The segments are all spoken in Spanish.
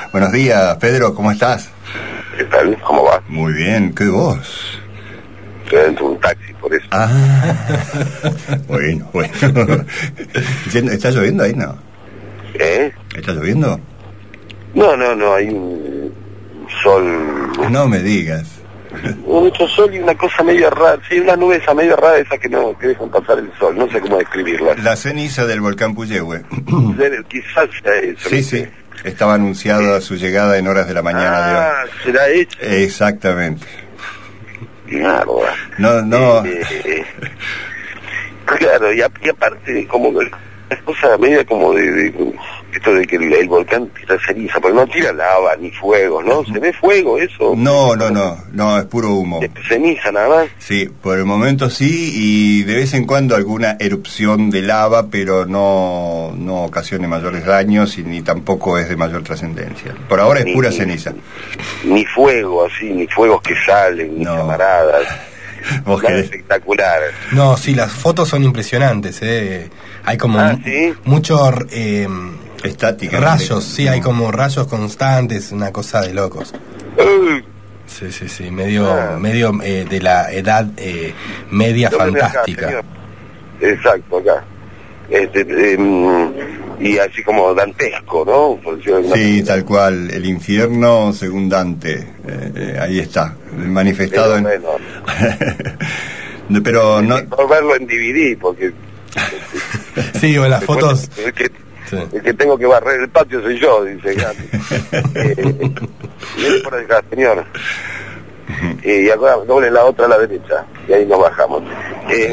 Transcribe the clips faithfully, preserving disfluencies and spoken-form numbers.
Buenos días, Pedro, ¿cómo estás? ¿Qué tal? ¿Cómo va? Muy bien, ¿qué voz? Estoy dentro de un taxi, por eso. Ah, bueno, bueno. ¿Está lloviendo ahí, no? ¿Eh? ¿Está lloviendo? No, no, no, hay un sol... No me digas. Mucho sol y una cosa medio rara, sí, una nube esa medio rara, esa que no que dejan pasar el sol, no sé cómo describirla. La ceniza del volcán Puyehue. Quizás sea eso. Sí, sí, estaba anunciada su llegada en horas de la mañana de hoy. Ah, será eso. Exactamente. Claro. No, no. Eh, eh, claro, y, a, y aparte, como la cosa media como de, de esto de que el, el volcán tira ceniza, pero no tira lava ni fuego, ¿no? ¿Se ve fuego eso? No, no, no, no, es puro humo. ¿Es ceniza nada más? Sí, por el momento sí, y de vez en cuando alguna erupción de lava, pero no, no ocasione mayores daños y ni tampoco es de mayor trascendencia. Por ahora es Ni- pura ni- ceniza. Ni fuego así, ni fuegos que salen, ni No. camaradas. ¿Vos Nada querés? espectacular. No, sí, las fotos son impresionantes, ¿eh? Hay como Ah, m- ¿sí? muchos eh, Estática. rayos, sí, hay como rayos constantes, una cosa de locos. Uy, Sí, sí, sí, medio, Ah. medio eh, de la edad eh, media tómeme acá, fantástica. señor. Exacto, acá. Este, em, y así como dantesco, ¿no? Por decirlo de alguna Sí, manera. tal cual, el infierno según Dante, eh, eh, ahí está, manifestado Pero en... bueno, Pero no... por verlo en D V D, porque Sí, o en las después fotos. el que, Sí. el que tengo que barrer el patio soy yo, dice Gandhi. eh, viene por acá, señor. Eh, y acá doble la otra a la derecha, y ahí nos bajamos. Eh,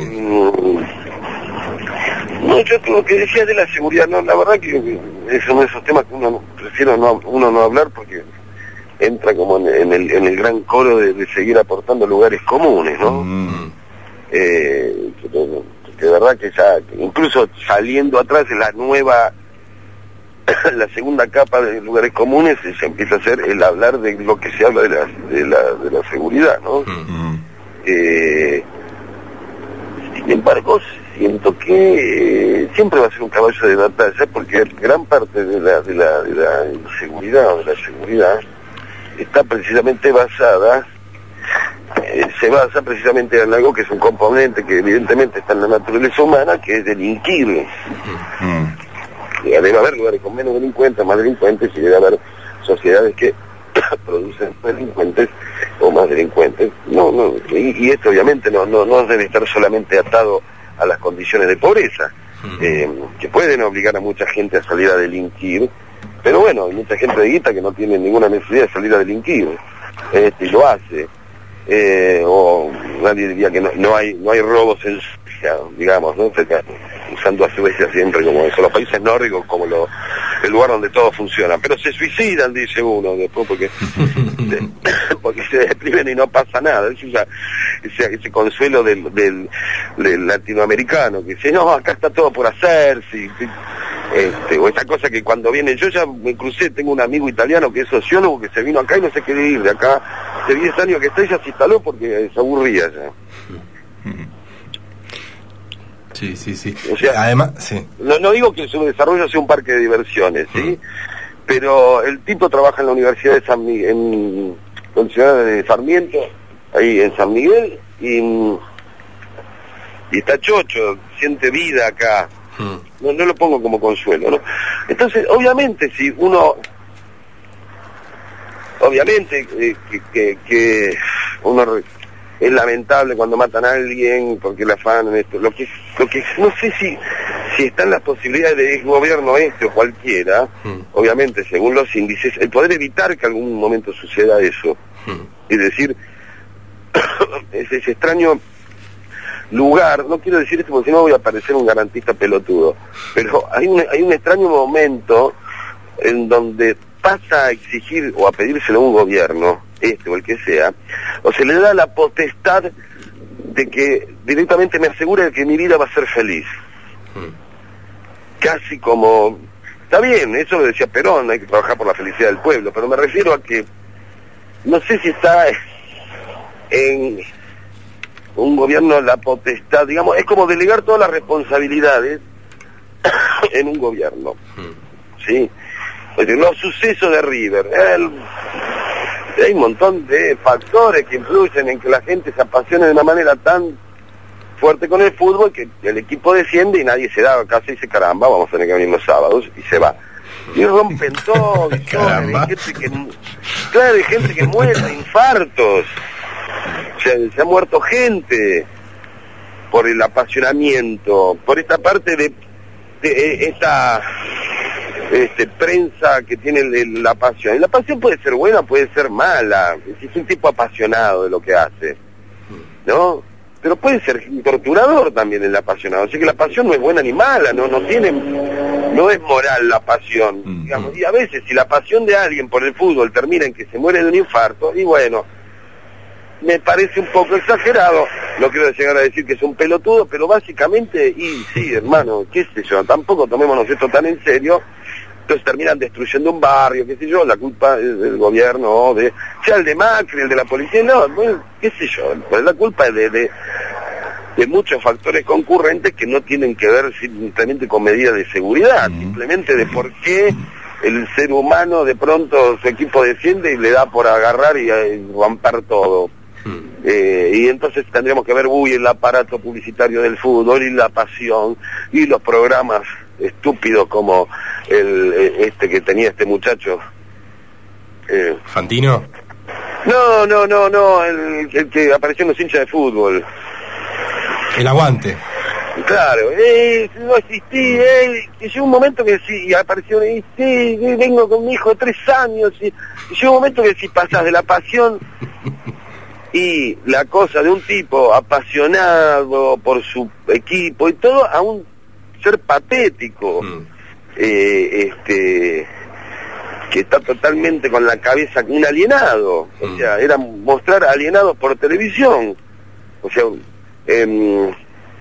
no, yo lo que decía de la seguridad, no, la verdad que es uno de esos temas que uno no- prefiero no, uno no hablar porque entra como en, en el, en el gran coro de, de seguir aportando lugares comunes, ¿no? Mm, Eh, que, que de verdad que ya, que incluso saliendo atrás en la nueva, la segunda capa de lugares comunes, se, se empieza a hacer el hablar de lo que se habla de la, de la, de la seguridad, ¿no? mm. Eh, sin embargo, siento que eh, siempre va a ser un caballo de batalla porque gran parte de la, de la, de la inseguridad o de la seguridad está precisamente basada, eh, se basa precisamente en algo que es un componente que evidentemente está en la naturaleza humana, que es delinquir. Mm. Y debe haber lugares con menos delincuentes, más delincuentes, y debe haber sociedades que producen delincuentes o más delincuentes. No, no, y, y esto obviamente no, no, no debe estar solamente atado a las condiciones de pobreza, eh, que pueden obligar a mucha gente a salir a delinquir, pero bueno, hay mucha gente de guita que no tiene ninguna necesidad de salir a delinquir, este, y lo hace. Eh, o nadie diría que no, no hay no hay robos en Suecia, digamos, ¿no? Usando a Suecia siempre como eso, los países nórdicos como lo, el lugar donde todo funciona, pero se suicidan, dice uno después, porque se, porque se deprimen y no pasa nada. Eso ya, ese, ese consuelo del, del, del latinoamericano que dice, no, acá está todo por hacerse, este, o esa cosa que cuando viene, yo ya me crucé, tengo un amigo italiano que es sociólogo que se vino acá y no se quiere ir de acá, hace diez años que está y ya se instaló porque se aburría ya. Sí, sí, sí. O sea, Además, sí. No, no digo que su desarrollo sea un parque de diversiones, ¿sí? Pero el tipo trabaja en la Universidad de San Miguel, en la ciudad de Sarmiento, ahí en San Miguel, y, y está chocho, siente vida acá. No, no lo pongo como consuelo, ¿no? Entonces, obviamente, si uno... Obviamente eh, que, que, que uno... Es lamentable cuando matan a alguien porque la afanan esto. Lo que, lo que no sé si, si están las posibilidades de gobierno este o cualquiera, mm. obviamente según los índices, el poder evitar que algún momento suceda eso. Mm. Es decir, es ese extraño lugar, no quiero decir esto porque si no voy a parecer un garantista pelotudo, pero hay un, hay un extraño momento en donde pasa a exigir o a pedírselo a un gobierno, este o el que sea, o se le da la potestad de que directamente me asegure que mi vida va a ser feliz. Mm. Casi como, está bien, eso lo decía Perón, hay que trabajar por la felicidad del pueblo, pero me refiero a que no sé si está en un gobierno la potestad, digamos, es como delegar todas las responsabilidades en un gobierno, mm. ¿sí? los sucesos de River. El, hay un montón de factores que influyen en que la gente se apasione de una manera tan fuerte con el fútbol que el equipo desciende y nadie se da casi y dice, caramba, vamos a tener que venir los sábados, y se va. Y rompen todo, y todo, hay gente que, claro, hay gente que muere de infartos, o sea, se ha muerto gente por el apasionamiento, por esta parte de, de esta este, prensa que tiene el, la pasión. Y la pasión puede ser buena, puede ser mala, si es un tipo apasionado de lo que hace, ¿no? Pero puede ser torturador también el apasionado, así que la pasión no es buena ni mala, no no tiene, no es moral la pasión, mm-hmm. digamos, y a veces si la pasión de alguien por el fútbol termina en que se muere de un infarto, y bueno, me parece un poco exagerado, no quiero llegar a decir que es un pelotudo, pero básicamente, y sí, hermano, qué sé yo, tampoco tomémonos esto tan en serio. Entonces terminan destruyendo un barrio, qué sé yo, la culpa es del gobierno, de, sea el de Macri, el de la policía, no, bueno, qué sé yo, pues la culpa es de, de, de muchos factores concurrentes que no tienen que ver simplemente con medidas de seguridad, mm. simplemente de por qué el ser humano de pronto su equipo desciende y le da por agarrar y, y romper todo. Mm. Eh, y entonces tendríamos que ver, uy, el aparato publicitario del fútbol y la pasión y los programas estúpidos como el este que tenía este muchacho eh. ¿Fantino? No, no, no, no, el, el que apareció en los hinchas de fútbol. El aguante. Claro, eh, no existí, eh, y llegó un momento que sí, y apareció, y sí, vengo con mi hijo de tres años, y, y llegó un momento que si pasas de la pasión y la cosa de un tipo apasionado por su equipo y todo, a un ser patético, mm. eh, este, que está totalmente con la cabeza un alienado, mm. o sea, era mostrar alienados por televisión, o sea, eh,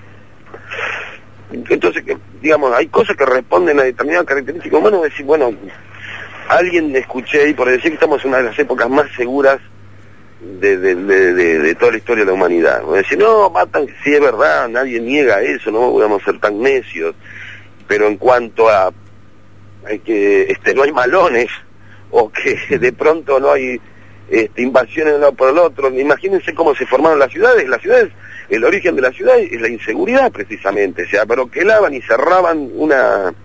entonces, digamos, hay cosas que responden a determinadas características humanas, decir, bueno, alguien escuché y por decir que estamos en una de las épocas más seguras de, de, de, de, de toda la historia de la humanidad. Decir, no, matan, sí es verdad, nadie niega eso, no vamos a ser tan necios, pero en cuanto a, a que este, no hay malones, o que de pronto no hay este, invasiones de un lado por el otro, imagínense cómo se formaron las ciudades, las ciudades, el origen de la ciudad es la inseguridad precisamente, o sea, pero que lavan y cerraban una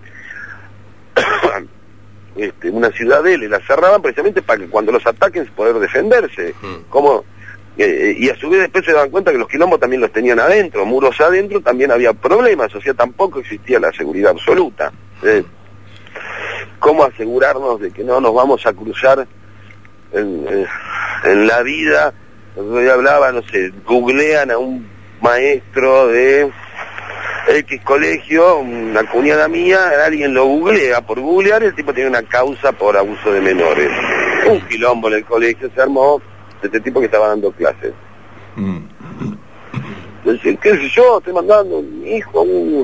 este, una ciudadela y la cerraban precisamente para que cuando los ataquen poder defenderse, mm. como eh, y a su vez después se daban cuenta que los quilombos también los tenían adentro, muros adentro también había problemas, o sea, tampoco existía la seguridad absoluta. ¿eh? ¿Cómo asegurarnos de que no nos vamos a cruzar en, en, en la vida? Yo hablaba, no sé, googlean a un maestro de X colegio, una cuñada mía, alguien lo googlea por googlear, el tipo tiene una causa por abuso de menores. Un quilombo en el colegio se armó de este tipo que estaba dando clases. Mm. Entonces, qué sé yo, estoy mandando a mi hijo a un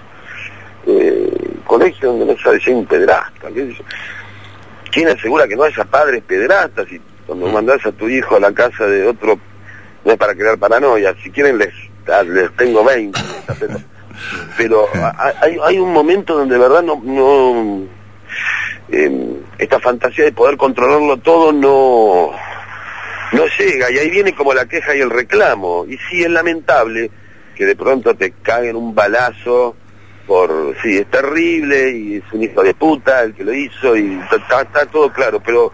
eh, colegio donde no sabe si hay un pedrasta, qué sé yo. ¿Quién asegura que no haya padres pedrastas? Y cuando mandás a tu hijo a la casa de otro, no es para crear paranoia, si quieren les, les tengo veinte, pero, pero hay, hay un momento donde de verdad no, no eh, esta fantasía de poder controlarlo todo no, no llega, y ahí viene como la queja y el reclamo, y sí es lamentable que de pronto te caguen un balazo por, sí, es terrible, y es un hijo de puta el que lo hizo, y está, está todo claro, pero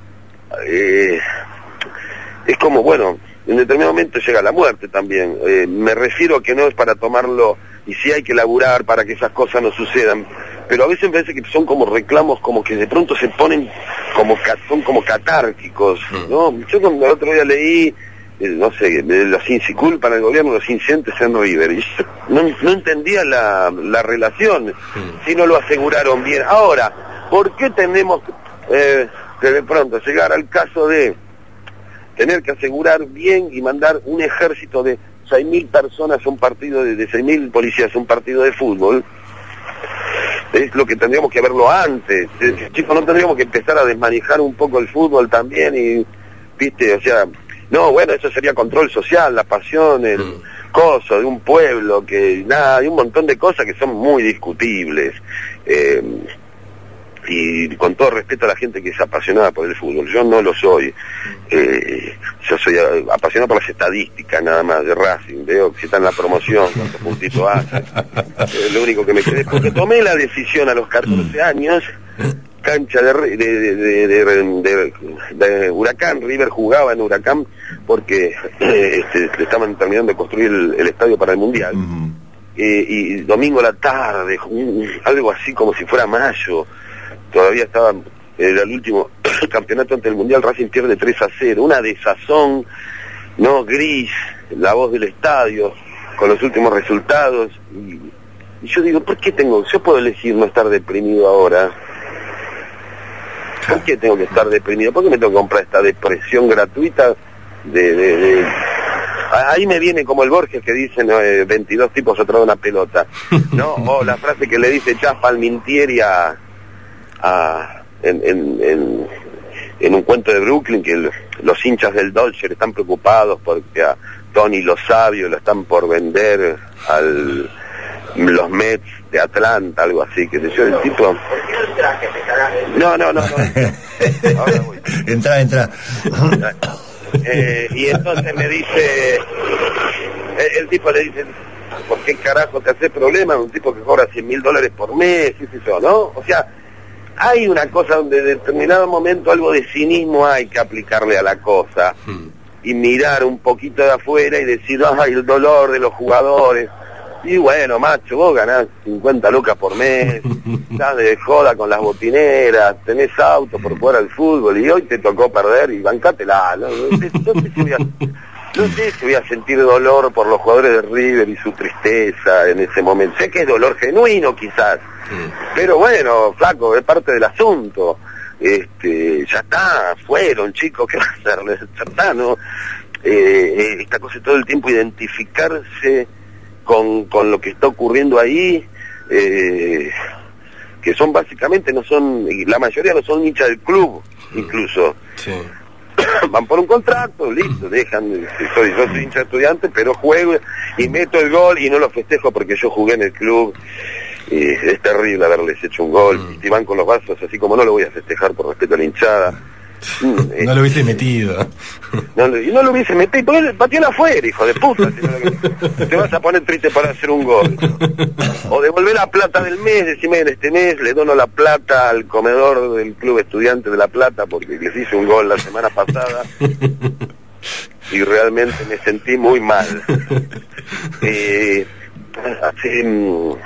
Eh, es como, bueno, en determinado momento llega la muerte también. Eh, me refiero a que no es para tomarlo, y sí hay que laburar para que esas cosas no sucedan, pero a veces me parece que son como reclamos, como que de pronto se ponen como, son como catárquicos, ¿no? Yo cuando el otro día leí, eh, no sé, los si culpan al gobierno los incidentes en River, y yo no, no entendía la, la relación, si no lo aseguraron bien. Ahora, ¿por qué tenemos... Eh, que de pronto llegar al caso de tener que asegurar bien y mandar un ejército de seis mil personas a un partido, de, de seis mil policías a un partido de fútbol? Es lo que tendríamos que verlo antes. Chicos, no tendríamos que empezar a desmanejar un poco el fútbol también y, viste, o sea, no, bueno, eso sería control social, la pasión, el mm. coso de un pueblo, que nada, hay un montón de cosas que son muy discutibles. Eh, y con todo respeto a la gente que es apasionada por el fútbol, yo no lo soy. Eh, yo soy apasionado por las estadísticas nada más de Racing, veo que si está en la promoción, cuántos puntitos hace, es lo único que me quedé, porque tomé la decisión a los catorce años, cancha de, de, de, de, de, de, de Huracán, River jugaba en Huracán porque eh, este, estaban terminando de construir el, el estadio para el Mundial. Uh-huh. eh, y domingo a la tarde, un, algo así como si fuera mayo, todavía estaba, era el último campeonato ante el Mundial, Racing pierde tres a cero, una desazón, no, gris, la voz del estadio, con los últimos resultados, y, y yo digo, ¿por qué tengo, yo puedo elegir no estar deprimido ahora? ¿Por qué tengo que estar deprimido? ¿Por qué me tengo que comprar esta depresión gratuita de... de, de... Ahí me viene como el Borges que dice, ¿no? eh, veintidós tipos atrás de una pelota, ¿no? O la frase que le dice Chas Palmintieri a... a en, en, en, en un cuento de Brooklyn, que el, los hinchas del Dodger están preocupados porque a Tony Lo Sabio lo están por vender al los Mets de Atlanta, algo así, que sé yo, el tipo... No, no, no, no. Ahora voy. Entra, entra. Eh, y entonces me dice, el, el tipo le dice, ¿por qué carajo te hace problema? Un tipo que cobra cien mil dólares por mes, y eso, ¿no? O sea, hay una cosa donde en determinado momento algo de cinismo hay que aplicarle a la cosa, hmm. y mirar un poquito de afuera y decir, ay, el dolor de los jugadores. Y bueno, macho, vos ganás cincuenta lucas por mes, estás de joda con las botineras, tenés auto por jugar al fútbol y hoy te tocó perder y bancátela. No, no, sé, no, sé si voy a, no sé si voy a sentir dolor por los jugadores de River y su tristeza en ese momento. Sé que es dolor genuino quizás, sí. Pero bueno, flaco, es parte del asunto. Este, ya está, fueron chicos, ¿qué va a hacerles? Ya está, ¿no? Eh, esta cosa de todo el tiempo identificarse con, con lo que está ocurriendo ahí, eh, que son básicamente, no son, la mayoría no son hinchas del club, incluso. Sí. Van por un contrato, listo, dejan, soy, yo soy hincha de Estudiantes, pero juego y meto el gol y no lo festejo porque yo jugué en el club. Y es terrible haberles hecho un gol, mm. y si van con los vasos, así como no lo voy a festejar por respeto a la hinchada. No lo hubiese metido. No, y no lo hubiese metido, porque pateó afuera, hijo de puta. Si te vas a poner triste para hacer un gol. O devolver la plata del mes, decime, en este mes le dono la plata al comedor del Club Estudiante de La Plata porque les hice un gol la semana pasada y realmente me sentí muy mal. Eh, así...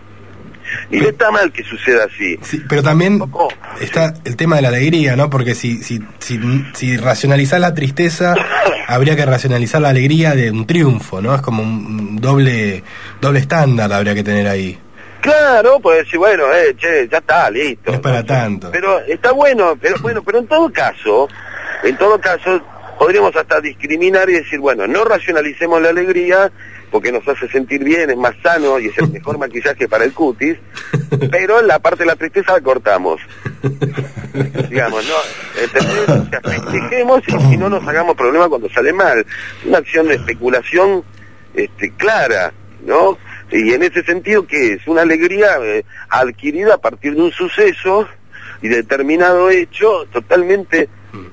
Y no está mal que suceda así. Sí, pero también está el tema de la alegría, ¿no? Porque si si si, si racionalizás la tristeza, habría que racionalizar la alegría de un triunfo, ¿no? Es como un doble doble estándar habría que tener ahí. Claro, pues decir, bueno, eh, che, ya está, listo. No es para tanto. Pero está bueno, pero bueno, pero en todo caso, en todo caso, podríamos hasta discriminar y decir, bueno, no racionalicemos la alegría, porque nos hace sentir bien, es más sano y es el mejor maquillaje para el cutis, pero la parte de la tristeza la cortamos. Digamos, ¿no? ¿Entendés? O sea, festejemos y, y no nos hagamos problema cuando sale mal. Una acción de especulación este, clara, ¿no? Y en ese sentido, ¿qué es? Una alegría eh, adquirida a partir de un suceso y determinado hecho totalmente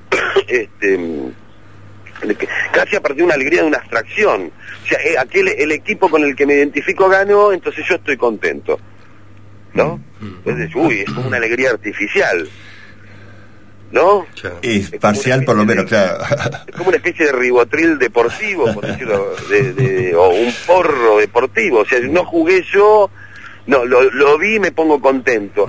este casi a partir de una alegría de una abstracción. O sea, eh, aquel, el equipo con el que me identifico ganó, entonces yo estoy contento, ¿no? Entonces, uy, es como una alegría artificial, ¿no? Es, es parcial por lo menos, de, claro. Es como una especie de ribotril deportivo, por decirlo, de, de, o un porro deportivo. O sea, no jugué yo, no, lo, lo vi y me pongo contento.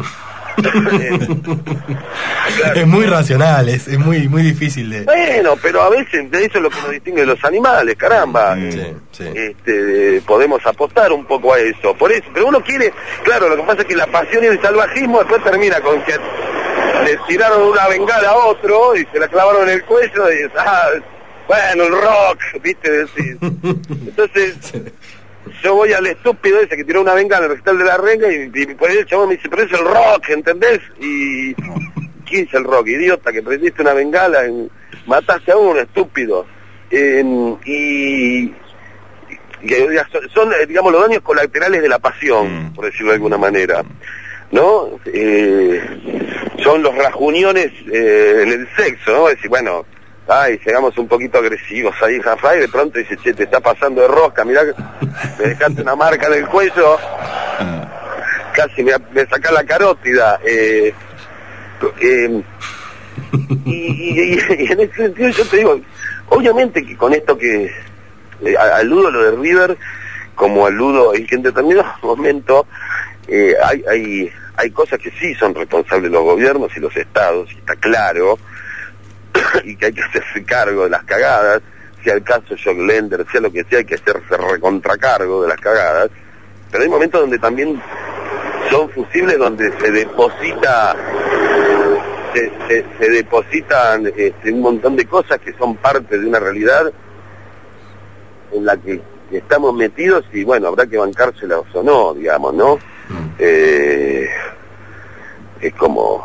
Claro, es muy racional, es, es muy muy difícil de... Bueno, pero a veces de eso es lo que nos distingue de los animales, caramba. Sí, sí. Este, podemos apostar un poco a eso, por eso, pero uno quiere, claro, lo que pasa es que la pasión y el salvajismo después termina con que le tiraron una bengala a otro y se la clavaron en el cuello y ah, bueno, el rock, viste, decís. Entonces... Yo voy al estúpido ese que tiró una bengala en el recital de la Renga y, y por ahí el chabón me dice, pero es el rock, ¿entendés? Y ¿quién es el rock? Idiota, que prendiste una bengala, en, mataste a uno, estúpido. Eh, y, y son, digamos, los daños colaterales de la pasión, por decirlo de alguna manera. ¿no? Eh, son los rajuniones eh, en el sexo, ¿no? Es decir, bueno, ay, llegamos un poquito agresivos ahí, Rafael, y de pronto dice, che, te está pasando de rosca, mirá que me dejaste una marca en el cuello, casi me, me sacá la carótida. Eh, eh, y, y, y en ese sentido yo te digo, obviamente que con esto que eh, aludo a lo de River, como aludo en que en determinados momentos eh, hay, hay, hay cosas que sí son responsables los gobiernos y los estados, y está claro, y que hay que hacerse cargo de las cagadas, sea el caso Jock Lender, sea lo que sea, hay que hacerse recontracargo de las cagadas, pero hay momentos donde también son fusibles, donde se deposita se, se, se depositan este, un montón de cosas que son parte de una realidad en la que estamos metidos, y bueno, habrá que bancárselas o no, digamos, ¿no? Mm. Eh, es como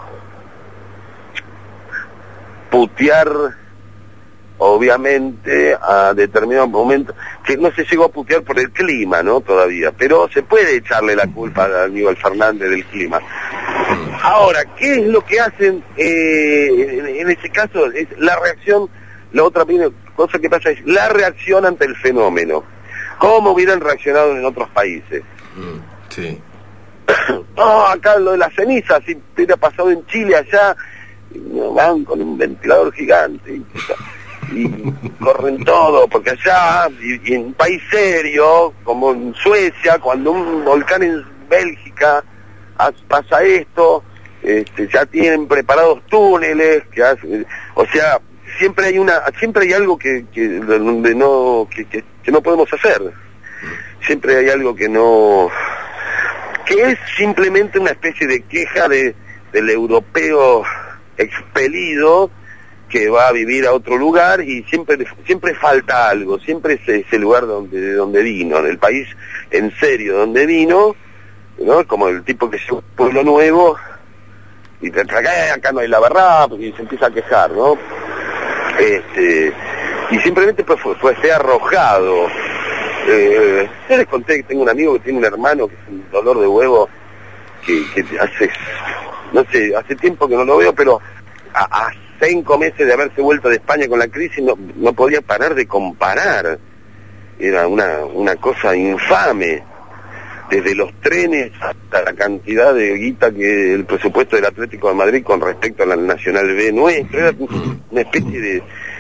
putear, obviamente, a determinados momentos, que no se llegó a putear por el clima, ¿no? Todavía, pero se puede echarle la culpa a Aníbal Fernández del clima. Ahora, ¿qué es lo que hacen eh, en, en ese caso? Es la reacción, la otra cosa que pasa es la reacción ante el fenómeno. ¿Cómo hubieran reaccionado en otros países? Mm, sí. No, acá lo de las cenizas, si hubiera pasado en Chile allá, van con un ventilador gigante y, y corren todo, porque allá, y, y en un país serio, como en Suecia, cuando un volcán en Bélgica pasa esto, este, ya tienen preparados túneles, que hace, o sea, siempre hay una, siempre hay algo que, que donde no, que, que, que no podemos hacer, siempre hay algo que no, que es simplemente una especie de queja de del europeo expelido que va a vivir a otro lugar, y siempre siempre falta algo, siempre es ese lugar donde de donde vino, del país en serio donde vino, ¿no? Como el tipo que llegó a un pueblo nuevo y te trae, acá no hay la verdad, y se empieza a quejar, ¿no? Este, y simplemente pues fue, fue, fue arrojado. Eh, yo les conté que tengo un amigo que tiene un hermano que es un dolor de huevo, que, que hace, no sé, hace tiempo que no lo veo, pero a, a cinco meses de haberse vuelto de España con la crisis no, no podía parar de comparar. Era una, una cosa infame, desde los trenes hasta la cantidad de guita que el presupuesto del Atlético de Madrid con respecto a la Nacional B nuestro, era una especie de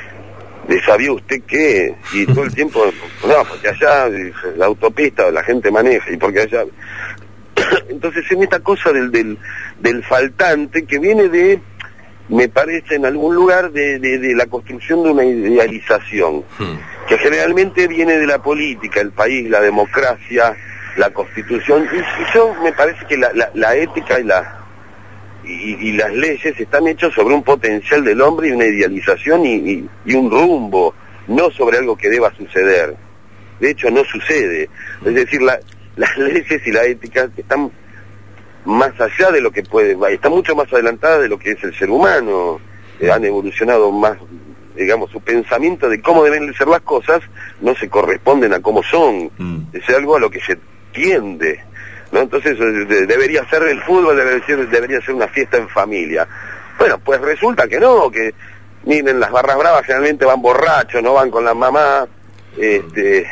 de sabía usted qué, y todo el tiempo, no, porque allá la autopista la gente maneja, y porque allá, entonces en esta cosa del, del, del faltante, que viene de, me parece en algún lugar, de, de, de la construcción de una idealización, hmm. que generalmente viene de la política, el país, la democracia, la constitución, y, y yo me parece que la, la, la ética y la Y, y las leyes están hechas sobre un potencial del hombre y una idealización y, y, y un rumbo, no sobre algo que deba suceder. De hecho, no sucede. Es decir, la, las leyes y la ética están más allá de lo que puede, están mucho más adelantadas de lo que es el ser humano. Eh, han evolucionado más, digamos, su pensamiento de cómo deben ser las cosas no se corresponden a cómo son. Mm. Es algo a lo que se tiende, ¿no? Entonces de, debería ser el fútbol, debería ser, debería ser una fiesta en familia. Bueno, pues resulta que no, que miren, las barras bravas generalmente van borrachos, no van con la mamá, este,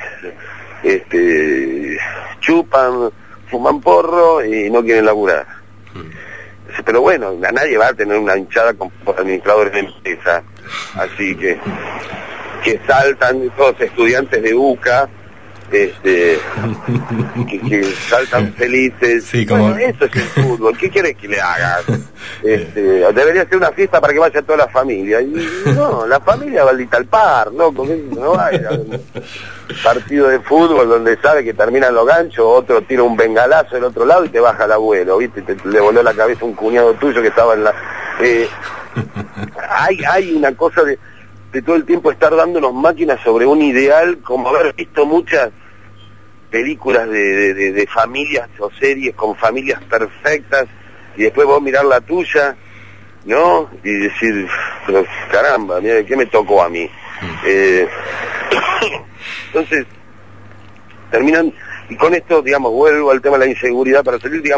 este, chupan, fuman porro y no quieren laburar. Pero bueno, a nadie va a tener una hinchada con administradores de empresa, así que que saltan todos estudiantes de UCA, este que, que saltan felices. Sí, como... Bueno, eso es el fútbol. ¿Qué quieres que le hagas? Este, debería ser una fiesta para que vaya toda la familia. Y no, la familia va al par, ¿no? No vaya a un partido de fútbol donde sabe que terminan los ganchos, otro tira un bengalazo del otro lado y te baja el abuelo, ¿viste? Te, le voló la cabeza un cuñado tuyo que estaba en la... Eh, hay, hay una cosa de... de todo el tiempo estar dándonos máquinas sobre un ideal, como haber visto muchas películas de, de, de, de familias o series con familias perfectas, y después vos mirar la tuya, ¿no? Y decir, pero caramba, mira, ¿qué me tocó a mí? Eh, entonces, terminan, y con esto, digamos, vuelvo al tema de la inseguridad para salir, digamos,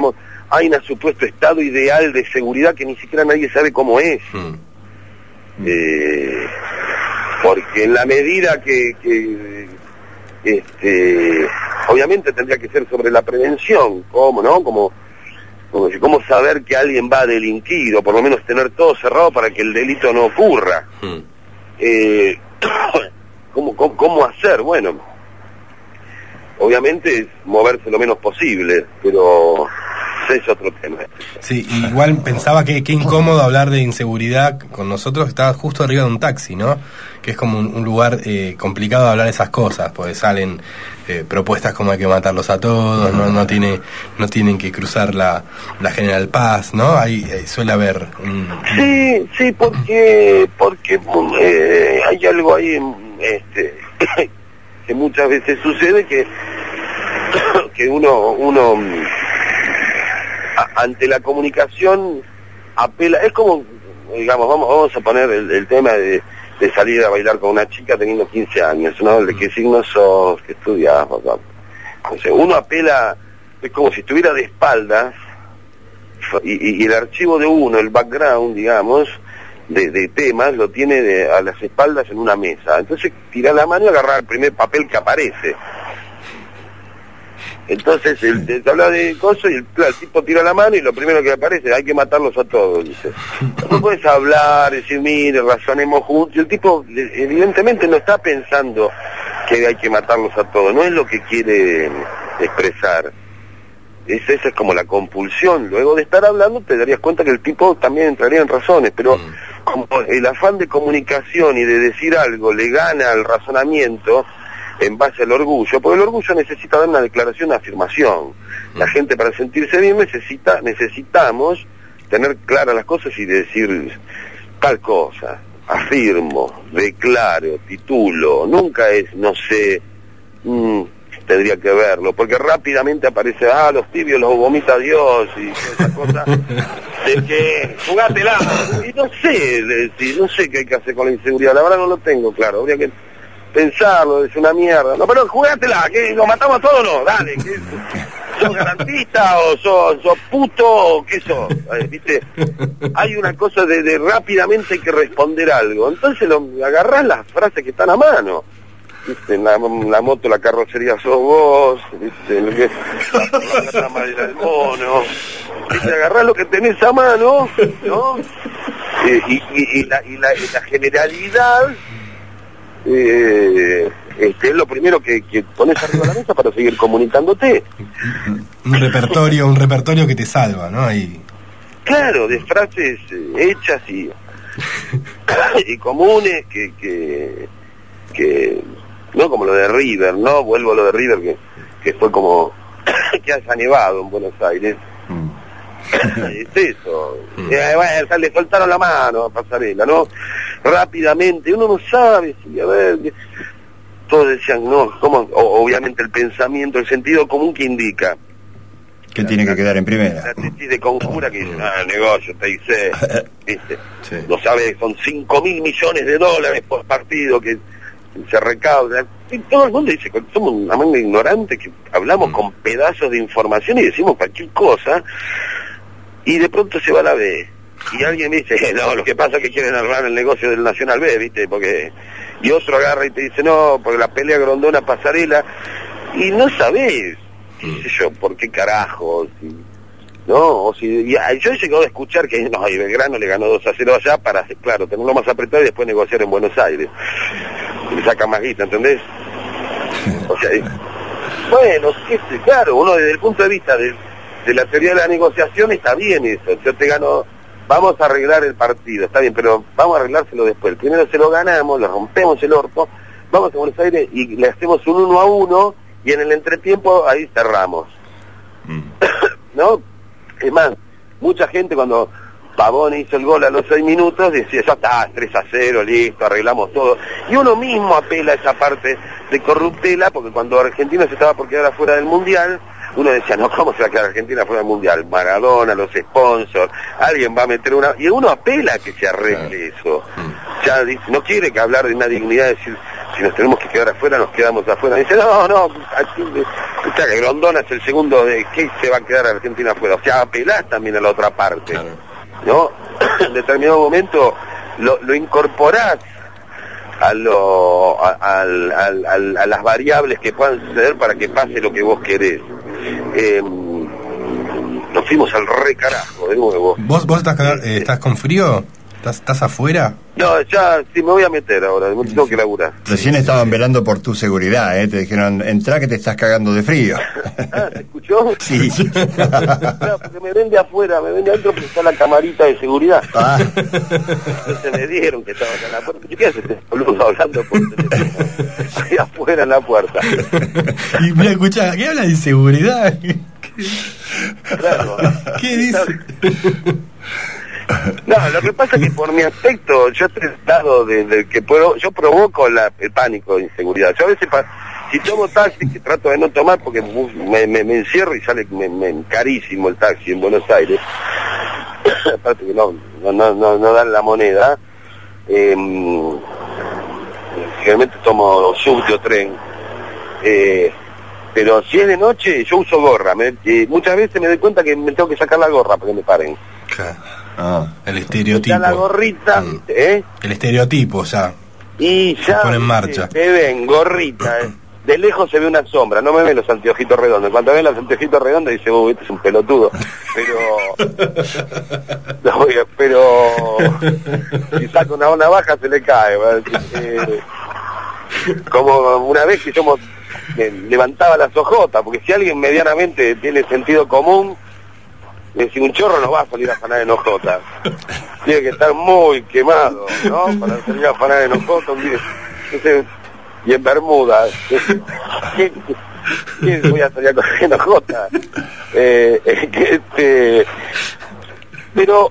hay un supuesto estado ideal de seguridad que ni siquiera nadie sabe cómo es. Mm. Eh, porque en la medida que, que este, obviamente tendría que ser sobre la prevención, ¿cómo, no? Como, como cómo saber que alguien va a delinquir, o por lo menos tener todo cerrado para que el delito no ocurra. Mm. Eh, ¿cómo, cómo, ¿Cómo hacer? Bueno, obviamente es moverse lo menos posible, pero es otro tema. Sí, igual pensaba que qué incómodo hablar de inseguridad con nosotros, estaba justo arriba de un taxi, ¿no? Que es como un, un lugar eh, complicado de hablar esas cosas, porque salen eh, propuestas como hay que matarlos a todos, no no tiene no tienen que cruzar la, la General Paz, ¿no? Ahí eh, suele haber un... Sí, sí, porque porque eh, hay algo ahí este que muchas veces sucede que que uno uno a, ante la comunicación apela, es como, digamos, vamos vamos a poner el, el tema de, de salir a bailar con una chica teniendo quince años, ¿no? De qué signo sos, qué estudias, o sea, entonces uno apela, es como si estuviera de espaldas y, y el archivo de uno, el background, digamos, de, de temas, lo tiene de, a las espaldas en una mesa. Entonces tira la mano y agarra el primer papel que aparece. Entonces el, te habla de cosas y el, claro, el tipo tira la mano y lo primero que aparece, hay que matarlos a todos, dice. No puedes hablar, decir, mire, razonemos juntos. Y el tipo evidentemente no está pensando que hay que matarlos a todos, no es lo que quiere expresar. Es, esa es como la compulsión. Luego de estar hablando te darías cuenta que el tipo también entraría en razones, pero como el afán de comunicación y de decir algo le gana al razonamiento en base al orgullo, porque el orgullo necesita dar una declaración de afirmación. La gente, para sentirse bien, necesita necesitamos tener claras las cosas y decir tal cosa, afirmo, declaro, titulo. Nunca es, no sé, mmm, tendría que verlo, porque rápidamente aparece, ah, los tibios los vomita Dios y esa cosa de que jugátela, y no sé, decir, no sé qué hay que hacer con la inseguridad, la verdad no lo tengo claro, habría que pensarlo, es una mierda. No, pero jugátela, que lo matamos a todos, no, dale, que sos garantista o sos, sos puto o qué sos, eh, viste, hay una cosa de, de rápidamente hay que responder algo, entonces lo, agarrás las frases que están a mano, viste, la, la moto, la carrocería sos vos, viste, lo que, la, la madera del mono, viste, agarrás lo que tenés a mano, ¿no? Eh, y, y, y, la, y, la, y la generalidad Eh, este, es lo primero que, que pones arriba de la mesa para seguir comunicándote. Un repertorio, un repertorio que te salva, ¿no? Ahí. Claro, de frases eh, hechas y, y comunes que, que, que, no como lo de River, ¿no? Vuelvo a lo de River, que, que fue como que haya nevado en Buenos Aires. Es eso, eh, bueno, le soltaron la mano a Pasarela, ¿no? Rápidamente, uno no sabe, si, a ver, todos decían, no, ¿cómo? O, obviamente el pensamiento, el sentido común que indica que tiene que quedar en primera. La tesis de conjura que dice, ah, el negocio, te dice, ¿viste? Sí. No sabe, son cinco mil millones de dólares por partido que se recauda. Y todo el mundo dice, somos una manga ignorante que hablamos mm. con pedazos de información y decimos cualquier cosa. Y de pronto se va a la B. Y alguien dice, no, lo que pasa es que quieren armar el negocio del Nacional B, ¿viste? Porque y otro agarra y te dice, no, porque la pelea Grondona Pasarela. Y no sabés, qué sé yo, por qué carajos. Y, no, o si, y, yo he llegado a escuchar que, no, y Belgrano le ganó dos a cero allá para, claro, tenerlo más apretado y después negociar en Buenos Aires. Y le saca más guita, ¿entendés? O sea, bueno, sí, claro, uno desde el punto de vista de... de la teoría de la negociación está bien eso, yo te gano, vamos a arreglar el partido, está bien, pero vamos a arreglárselo después, primero se lo ganamos, le rompemos el orto, vamos a Buenos Aires y le hacemos un uno a uno y en el entretiempo ahí cerramos. Mm. ¿No? Es más, mucha gente cuando Pavón hizo el gol a los seis minutos decía, ya está, tres a cero, listo, arreglamos todo, y uno mismo apela a esa parte de corruptela, porque cuando Argentina se estaba por quedar afuera del Mundial, uno decía, no, ¿cómo se va a quedar Argentina fuera del Mundial? Maradona, los sponsors, alguien va a meter una... Y uno apela a que se arregle eso. Ya dice, no quiere que hablar de una dignidad, decir, si nos tenemos que quedar afuera, nos quedamos afuera. Dice, no, no, aquí, O sea, que Grondona es el segundo de que se va a quedar Argentina afuera. O sea, apelás también a la otra parte, claro, ¿no? En determinado momento lo, lo incorporás a, lo, a, a, a, a, a las variables que puedan suceder para que pase lo que vos querés. Eh, nos fuimos al re carajo de nuevo. ¿Vos, vos estás, eh, estás con frío? ¿Estás, ¿Estás afuera? No, ya, sí, me voy a meter ahora, me tengo que laburar. Recién sí, estaban sí. velando por tu seguridad, ¿eh? Te dijeron, entrá que te estás cagando de frío. Ah, ¿se escuchó? Sí. No, porque me ven de afuera, me ven de adentro porque está la camarita de seguridad. Ah. Entonces me dijeron que estaba acá en la puerta. ¿Qué haces este boludo hablando por teléfono? Ahí afuera en la puerta. Y mira, escuchá, ¿qué habla de inseguridad? Claro. ¿Qué dice? No, lo que pasa es que por mi aspecto, yo estoy dado de, de que puedo, yo provoco la, el pánico de inseguridad. Yo a veces, pa, si tomo taxi, que trato de no tomar porque me, me, me encierro y sale me, me, carísimo el taxi en Buenos Aires, aparte que no, no, no, no, no dan la moneda, eh, generalmente tomo subte o tren, eh, pero si es de noche, yo uso gorra. Me, eh, muchas veces me doy cuenta que me tengo que sacar la gorra para que me paren. Claro. Ah. El estereotipo. La gorrita, mm. ¿eh? El estereotipo, ya. Y ya se pone en marcha. Me ven, gorrita, ¿eh? De lejos se ve una sombra, no me ven los anteojitos redondos. Cuando ven los anteojitos redondos dice, uy, este es un pelotudo. Pero, no, pero, si saca una onda baja se le cae. Eh, como una vez que yo me levantaba las ojotas, porque si alguien medianamente tiene sentido común, si un chorro no va a salir a afanar en hojotas. Tiene que estar muy quemado, ¿no? Para salir a afanar en hojotas un día. Entonces, y en Bermudas. ¿Qué, qué, qué voy a salir a coger en hojotas? Eh, este, pero,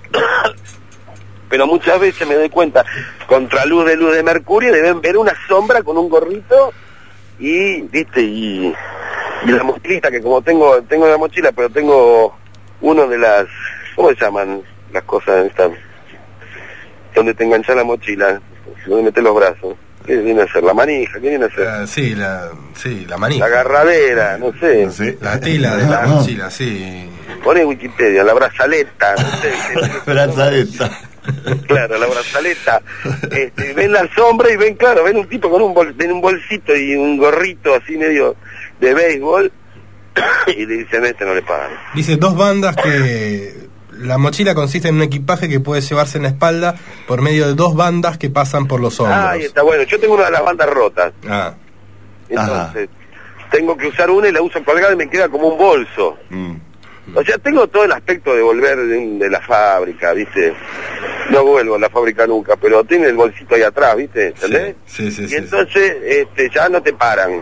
pero muchas veces me doy cuenta, contraluz de luz de mercurio, deben ver una sombra con un gorrito y, viste, y, y la mochilita, que como tengo, tengo la mochila, pero tengo uno de las, ¿cómo se llaman las cosas estas? Donde te enganchas la mochila, donde metes los brazos. ¿Qué viene a ser? ¿La manija? ¿Qué viene a ser? Uh, sí, la, sí, la manija. La agarradera, no sé. No sé. La tela de la mochila, sí. Pone Wikipedia, la brazaleta, no sé. Brazaleta. Claro, la brazaleta. Este, ven la sombra y ven, claro, ven un tipo con un, bol, ven un bolsito y un gorrito así medio de béisbol y le dicen, a este no le pagan. Dice, dos bandas que... La mochila consiste en un equipaje que puede llevarse en la espalda por medio de dos bandas que pasan por los hombros. Ah, ahí está, bueno, yo tengo una de las bandas rotas. Ah. Entonces, ajá, tengo que usar una y la uso colgada y me queda como un bolso. Mm. O sea, tengo todo el aspecto de volver de, de la fábrica, ¿viste? No vuelvo a la fábrica nunca, pero tiene el bolsito ahí atrás, ¿viste? ¿Entendés? Sí, sí, sí. Y sí, entonces, sí. este, ya no te paran.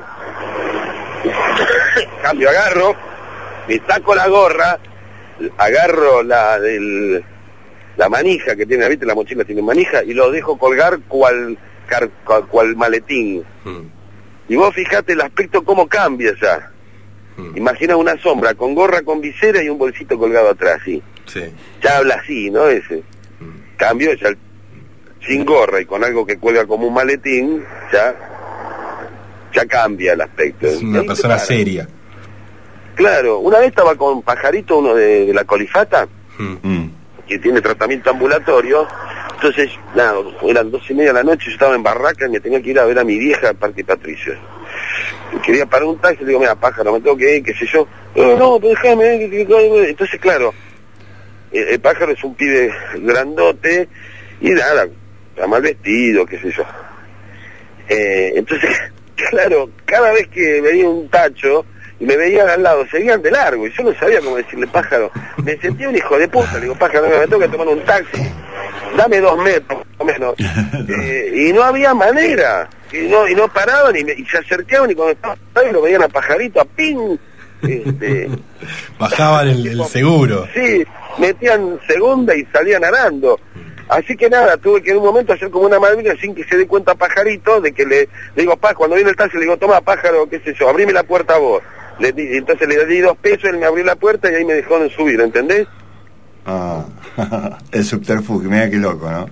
Cambio, agarro, me saco la gorra, agarro la del, la manija que tiene, ¿viste? La mochila tiene manija y lo dejo colgar cual, car, cual, cual maletín. Mm. Y vos fijate el aspecto cómo cambia ya. Mm. Imagina una sombra con gorra, con visera y un bolsito colgado atrás, ¿sí? Sí. Ya habla así, ¿no? Ese. Mm. Cambio, ya sin gorra y con algo que cuelga como un maletín, ya, ya cambia el aspecto. Es una persona seria. Claro, una vez estaba con Pajarito, uno de, de la Colifata, mm. que tiene tratamiento ambulatorio. Entonces, nada, eran dos y media de la noche, yo estaba en Barraca y me tenía que ir a ver a mi vieja al Parque Patricio. Y quería parar un taxi, le digo, mira, Pájaro, me tengo que ir, qué sé yo. No, no, pero déjame. Entonces, claro, el, el Pájaro es un pibe grandote y nada, está mal vestido, qué sé yo. Eh, entonces, claro, cada vez que venía un tacho y me veían al lado, seguían de largo, y yo no sabía cómo decirle, Pájaro. Me sentía un hijo de puta, le digo, Pájaro, me tengo que tomar un taxi, dame dos metros, o menos. Eh, y no había manera, y no, y no paraban, y, me, y se acercaban, y cuando estaba ahí lo veían a Pajarito, a ping. Este, bajaban el, el seguro. Sí, metían segunda y salían arando. Así que nada, tuve que en un momento hacer como una maravilla sin que se dé cuenta Pajarito, de que le, le digo, Pá, cuando viene el taxi, le digo, toma, Pájaro, qué sé yo, abrime la puerta a vos. Le di, entonces le di dos pesos, él me abrió la puerta y ahí me dejó de subir, ¿entendés? Ah, el subterfugio, mira qué loco, ¿no?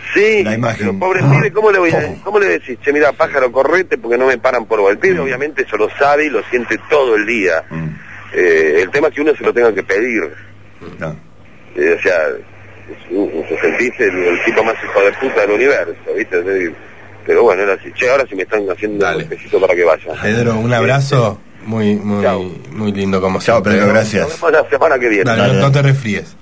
Sí, la imagen. pero pobre pibe, ¿cómo le voy a, cómo le decís? Che, mira, pájaro, correte porque no me paran por vos. El pibe obviamente eso lo sabe y lo siente todo el día. Mm. Eh, el tema es que uno se lo tenga que pedir. No. Eh, o sea, se sentís el, el tipo más hijo de puta del universo, ¿viste? Pero bueno, era así. Che, ahora sí me están haciendo Dale. un besito para que vaya. Pedro, un abrazo. Muy, muy, Chau. muy lindo como Chao, Pedro, gracias. Nos vemos la semana que viene. Dale, no, no te resfríes.